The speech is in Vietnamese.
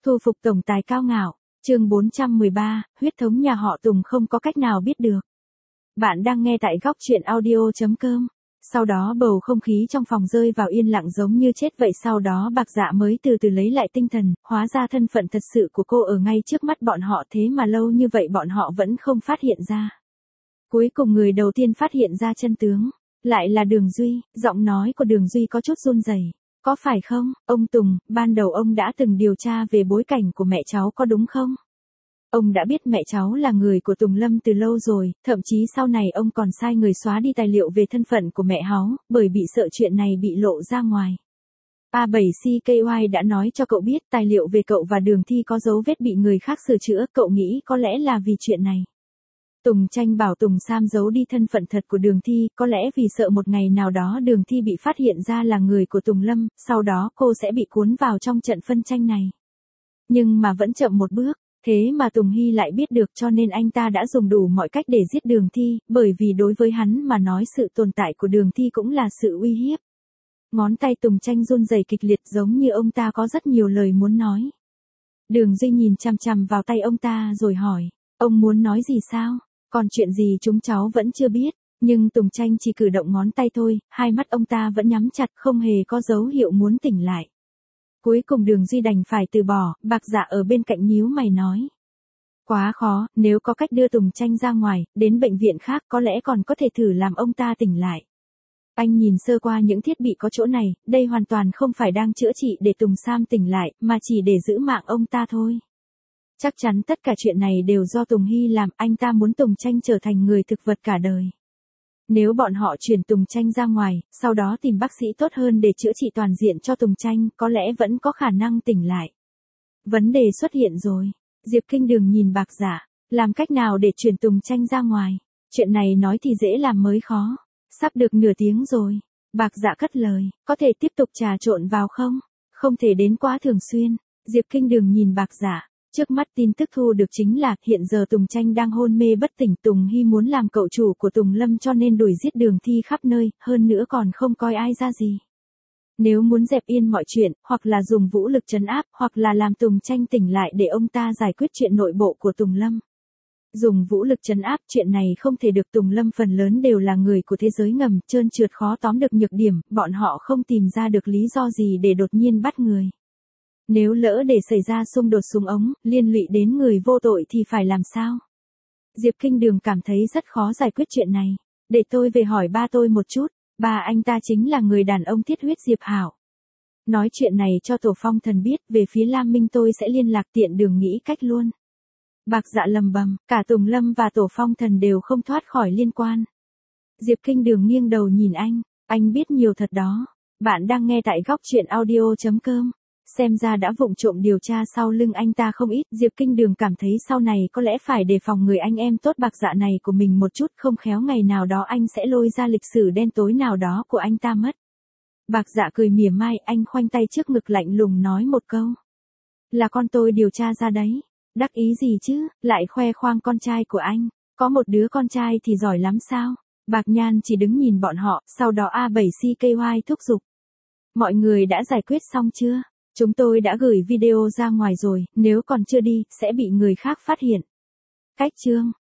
Thu phục tổng tài cao ngạo, chương 413, huyết thống nhà họ Tùng không có cách nào biết được. Bạn đang nghe tại góc truyện audio.com. Sau đó bầu không khí trong phòng rơi vào yên lặng giống như chết vậy, sau đó Bạc Dạ mới từ từ lấy lại tinh thần, hóa ra thân phận thật sự của cô ở ngay trước mắt bọn họ, thế mà lâu như vậy bọn họ vẫn không phát hiện ra. Cuối cùng người đầu tiên phát hiện ra chân tướng, lại là Đường Duy. Giọng nói của Đường Duy có chút run rẩy. Có phải không, ông Tùng, ban đầu ông đã từng điều tra về bối cảnh của mẹ cháu có đúng không? Ông đã biết mẹ cháu là người của Tùng Lâm từ lâu rồi, thậm chí sau này ông còn sai người xóa đi tài liệu về thân phận của mẹ háu, bởi bị sợ chuyện này bị lộ ra ngoài. A7CKY đã nói cho cậu biết tài liệu về cậu và Đường Thi có dấu vết bị người khác sửa chữa, cậu nghĩ có lẽ là vì chuyện này. Tùng Tranh bảo Tùng Sam giấu đi thân phận thật của Đường Thi, có lẽ vì sợ một ngày nào đó Đường Thi bị phát hiện ra là người của Tùng Lâm, sau đó cô sẽ bị cuốn vào trong trận phân tranh này. Nhưng mà vẫn chậm một bước, thế mà Tùng Hy lại biết được, cho nên anh ta đã dùng đủ mọi cách để giết Đường Thi, bởi vì đối với hắn mà nói sự tồn tại của Đường Thi cũng là sự uy hiếp. Ngón tay Tùng Tranh run rẩy kịch liệt giống như ông ta có rất nhiều lời muốn nói. Đường Duy nhìn chằm chằm vào tay ông ta rồi hỏi, ông muốn nói gì sao? Còn chuyện gì chúng cháu vẫn chưa biết, nhưng Tùng Tranh chỉ cử động ngón tay thôi, hai mắt ông ta vẫn nhắm chặt, không hề có dấu hiệu muốn tỉnh lại. Cuối cùng Đường Duy đành phải từ bỏ. Bạc Dạ ở bên cạnh nhíu mày nói. Quá khó, nếu có cách đưa Tùng Tranh ra ngoài, đến bệnh viện khác có lẽ còn có thể thử làm ông ta tỉnh lại. Anh nhìn sơ qua những thiết bị có chỗ này, đây hoàn toàn không phải đang chữa trị để Tùng Sam tỉnh lại, mà chỉ để giữ mạng ông ta thôi. Chắc chắn tất cả chuyện này đều do Tùng Hy làm, anh ta muốn Tùng Tranh trở thành người thực vật cả đời. Nếu bọn họ chuyển Tùng Tranh ra ngoài, sau đó tìm bác sĩ tốt hơn để chữa trị toàn diện cho Tùng Tranh, có lẽ vẫn có khả năng tỉnh lại. Vấn đề xuất hiện rồi. Diệp Kinh Đường nhìn Bạc Dạ, làm cách nào để chuyển Tùng Tranh ra ngoài? Chuyện này nói thì dễ làm mới khó. Sắp được nửa tiếng rồi. Bạc Dạ cất lời, có thể tiếp tục trà trộn vào không? Không thể đến quá thường xuyên. Diệp Kinh Đường nhìn Bạc Dạ. Trước mắt tin tức thu được chính là hiện giờ Tùng Tranh đang hôn mê bất tỉnh, Tùng Hy muốn làm cậu chủ của Tùng Lâm cho nên đuổi giết Đường Thi khắp nơi, hơn nữa còn không coi ai ra gì. Nếu muốn dẹp yên mọi chuyện, hoặc là dùng vũ lực trấn áp, hoặc là làm Tùng Tranh tỉnh lại để ông ta giải quyết chuyện nội bộ của Tùng Lâm. Dùng vũ lực trấn áp chuyện này không thể được, Tùng Lâm phần lớn đều là người của thế giới ngầm, trơn trượt khó tóm được nhược điểm, bọn họ không tìm ra được lý do gì để đột nhiên bắt người. Nếu lỡ để xảy ra xung đột súng ống, liên lụy đến người vô tội thì phải làm sao? Diệp Kinh Đường cảm thấy rất khó giải quyết chuyện này. Để tôi về hỏi ba tôi một chút, ba anh ta chính là người đàn ông thiết huyết Diệp Hảo. Nói chuyện này cho Tổ Phong Thần biết, về phía Lam Minh tôi sẽ liên lạc, tiện đường nghĩ cách luôn. Bạc Dạ lầm bầm, cả Tùng Lâm và Tổ Phong Thần đều không thoát khỏi liên quan. Diệp Kinh Đường nghiêng đầu nhìn anh biết nhiều thật đó. Bạn đang nghe tại góc truyện audio.com. Xem ra đã vụng trộm điều tra sau lưng anh ta không ít. Diệp Kinh Đường cảm thấy sau này có lẽ phải đề phòng người anh em tốt Bạc Dạ này của mình một chút, không khéo ngày nào đó anh sẽ lôi ra lịch sử đen tối nào đó của anh ta mất. Bạc Dạ cười mỉa mai, anh khoanh tay trước ngực lạnh lùng nói một câu. Là con tôi điều tra ra đấy. Đắc ý gì chứ, lại khoe khoang con trai của anh. Có một đứa con trai thì giỏi lắm sao? Bạc Nhan chỉ đứng nhìn bọn họ, sau đó A7CKY thúc giục. Mọi người đã giải quyết xong chưa? Chúng tôi đã gửi video ra ngoài rồi, nếu còn chưa đi, sẽ bị người khác phát hiện. Cách chương.